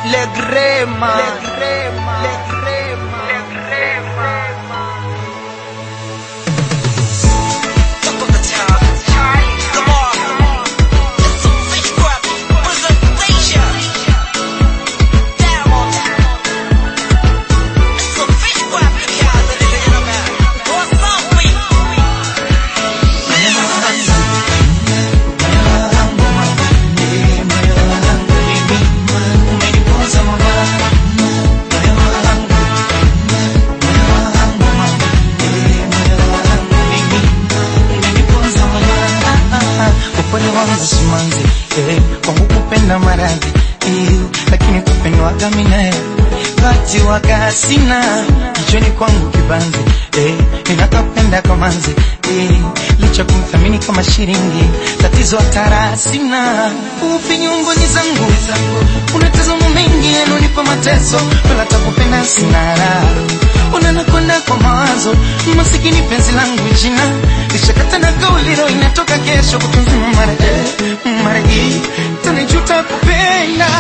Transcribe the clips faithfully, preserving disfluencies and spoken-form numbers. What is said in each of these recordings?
Le Grema, Le Grema, Le Grema, Le Grema. Talk on the town, Charlie, come on. It's a fish crab presentation. Down on that. It's a fish crab, yeah, ladies and gentlemen. What's up, we? Simanzi, eh, kwangu kupenda maradhi, eh, lakini kupendwaga minae kati waga sina, kichwani kwangu kibanzi, eh, ninakapenda kamanzi, eh, licha kumthamini kama shiringi, tatizo atara sina, upi nyungoni zangu, unatazama mengi yanonipa mateso, wala takupenda sinara, unanakwenda kwa mawazo, masikini penzi langu jina, lishakata na kauli roho inatoka kesho kutunzima mara eh, mara hii, tanijuta kupenda.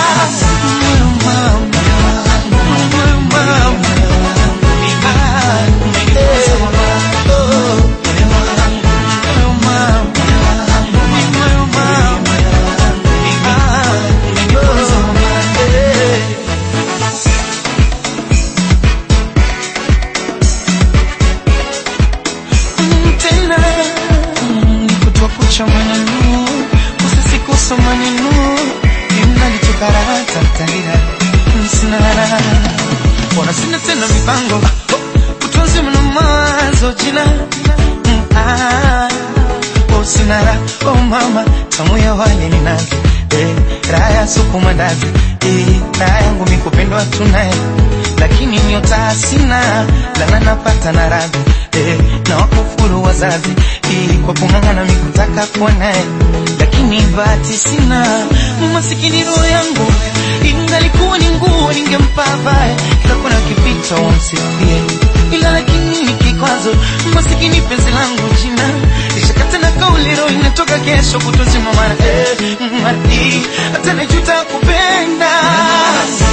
Maneno usisikosa maneno inalitokarata talira sinara ona sina tena mipango utonzi mna mazo jina ah oh sinara oh mama tamu ya wale ninazi eh raya supu mandazi eh raya ngumi kupendwa tunaye lakini nyota sina lana napata na radhi eh na wakufuru wazazi kwa kungangana mikutaka kuwa nae lakini bahati sina masikini roho yangu ingalikuwa ni nguo ningempa vae kila kuna kipita wamsifie ila lakini ni kikwazo masikini penzi langu jina lishakata na kauli roho inatoka kesho kutozima mara eh mara hii hata najuta kupenda.